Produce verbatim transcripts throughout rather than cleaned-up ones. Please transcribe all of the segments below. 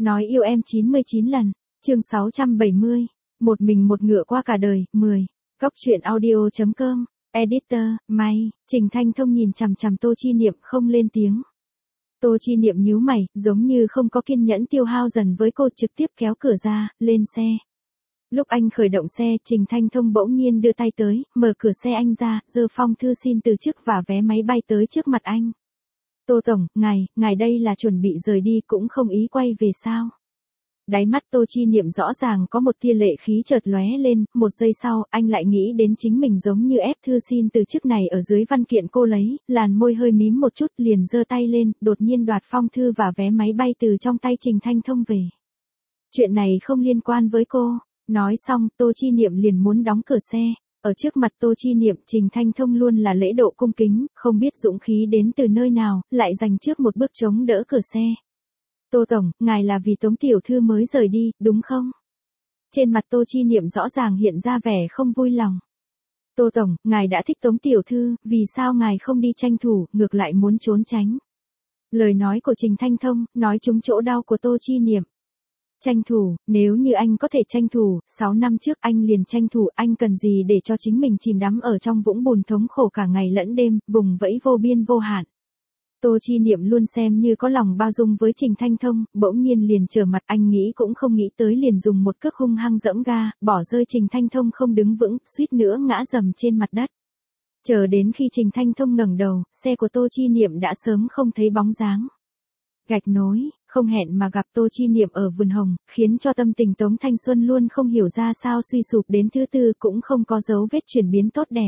Nói yêu em chín mươi chín lần. Chương sáu trăm bảy mươi. Một mình một ngựa qua cả đời. mười. Góc truyện audio chấm com. Editor, May. Trình Thanh Thông nhìn chằm chằm Tô Chi Niệm không lên tiếng. Tô Chi Niệm nhíu mày, giống như không có kiên nhẫn tiêu hao dần với cô, trực tiếp kéo cửa ra, lên xe. Lúc anh khởi động xe, Trình Thanh Thông bỗng nhiên đưa tay tới, mở cửa xe anh ra, giơ phong thư xin từ chức và vé máy bay tới trước mặt anh. Tô Tổng, ngài, ngài đây là chuẩn bị rời đi cũng không ý quay về sao? Đáy mắt Tô Chi Niệm rõ ràng có một tia lệ khí chợt lóe lên, một giây sau, anh lại nghĩ đến chính mình giống như ép thư xin từ chức này ở dưới văn kiện cô lấy, làn môi hơi mím một chút liền giơ tay lên, đột nhiên đoạt phong thư và vé máy bay từ trong tay Trình Thanh Thông về. Chuyện này không liên quan với cô. Nói xong, Tô Chi Niệm liền muốn đóng cửa xe. Ở trước mặt Tô Chi Niệm, Trình Thanh Thông luôn là lễ độ cung kính, không biết dũng khí đến từ nơi nào, lại dành trước một bước chống đỡ cửa xe. Tô Tổng, ngài là vì Tống Tiểu Thư mới rời đi, đúng không? Trên mặt Tô Chi Niệm rõ ràng hiện ra vẻ không vui lòng. Tô Tổng, ngài đã thích Tống Tiểu Thư, vì sao ngài không đi tranh thủ, ngược lại muốn trốn tránh? Lời nói của Trình Thanh Thông, nói trúng chỗ đau của Tô Chi Niệm. Tranh thủ, nếu như anh có thể tranh thủ, sáu năm trước anh liền tranh thủ, anh cần gì để cho chính mình chìm đắm ở trong vũng bùn thống khổ cả ngày lẫn đêm, vùng vẫy vô biên vô hạn. Tô Chi Niệm luôn xem như có lòng bao dung với Trình Thanh Thông, bỗng nhiên liền trở mặt, anh nghĩ cũng không nghĩ tới liền dùng một cước hung hăng dẫm ga, bỏ rơi Trình Thanh Thông không đứng vững, suýt nữa ngã rầm trên mặt đất. Chờ đến khi Trình Thanh Thông ngẩng đầu, xe của Tô Chi Niệm đã sớm không thấy bóng dáng. Gạch nối, không hẹn mà gặp Tô Chi Niệm ở vườn hồng, khiến cho tâm tình Tống Thanh Xuân luôn không hiểu ra sao suy sụp đến thứ tư cũng không có dấu vết chuyển biến tốt đẹp.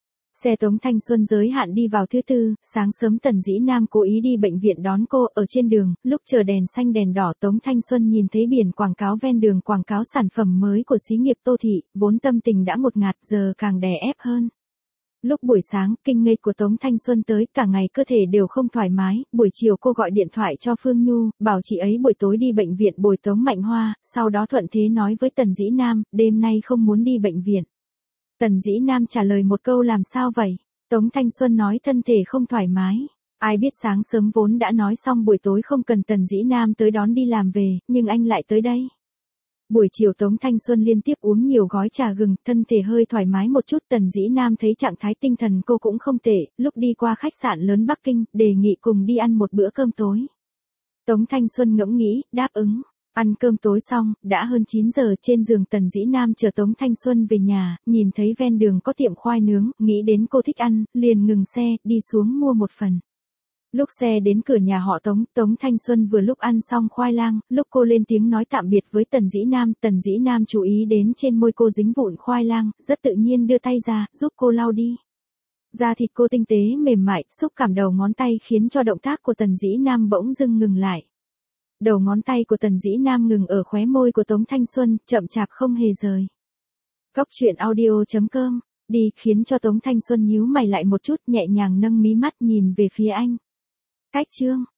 Xe Tống Thanh Xuân giới hạn đi vào thứ tư, sáng sớm Tần Dĩ Nam cố ý đi bệnh viện đón cô, ở trên đường, lúc chờ đèn xanh đèn đỏ Tống Thanh Xuân nhìn thấy biển quảng cáo ven đường quảng cáo sản phẩm mới của xí nghiệp Tô Thị, vốn tâm tình đã ngột ngạt giờ càng đè ép hơn. Lúc buổi sáng, kinh nghịch của Tống Thanh Xuân tới, cả ngày cơ thể đều không thoải mái, buổi chiều cô gọi điện thoại cho Phương Nhu, bảo chị ấy buổi tối đi bệnh viện bồi Tống Mạnh Hoa, sau đó thuận thế nói với Tần Dĩ Nam, đêm nay không muốn đi bệnh viện. Tần Dĩ Nam trả lời một câu làm sao vậy? Tống Thanh Xuân nói thân thể không thoải mái. Ai biết sáng sớm vốn đã nói xong buổi tối không cần Tần Dĩ Nam tới đón đi làm về, nhưng anh lại tới đây. Buổi chiều Tống Thanh Xuân liên tiếp uống nhiều gói trà gừng, thân thể hơi thoải mái một chút. Tần Dĩ Nam thấy trạng thái tinh thần cô cũng không tệ, lúc đi qua khách sạn lớn Bắc Kinh, đề nghị cùng đi ăn một bữa cơm tối. Tống Thanh Xuân ngẫm nghĩ, đáp ứng. Ăn cơm tối xong, đã hơn chín giờ, trên giường Tần Dĩ Nam chờ Tống Thanh Xuân về nhà, nhìn thấy ven đường có tiệm khoai nướng, nghĩ đến cô thích ăn, liền ngừng xe, đi xuống mua một phần. Lúc xe đến cửa nhà họ Tống, Tống Thanh Xuân vừa lúc ăn xong khoai lang, lúc cô lên tiếng nói tạm biệt với Tần Dĩ Nam, Tần Dĩ Nam chú ý đến trên môi cô dính vụn khoai lang, rất tự nhiên đưa tay ra, giúp cô lau đi. Da thịt cô tinh tế mềm mại, xúc cảm đầu ngón tay khiến cho động tác của Tần Dĩ Nam bỗng dưng ngừng lại. Đầu ngón tay của Tần Dĩ Nam ngừng ở khóe môi của Tống Thanh Xuân, chậm chạp không hề rời. Góc truyện audio chấm com, đi, khiến cho Tống Thanh Xuân nhíu mày lại một chút, nhẹ nhàng nâng mí mắt nhìn về phía anh. Cách chương.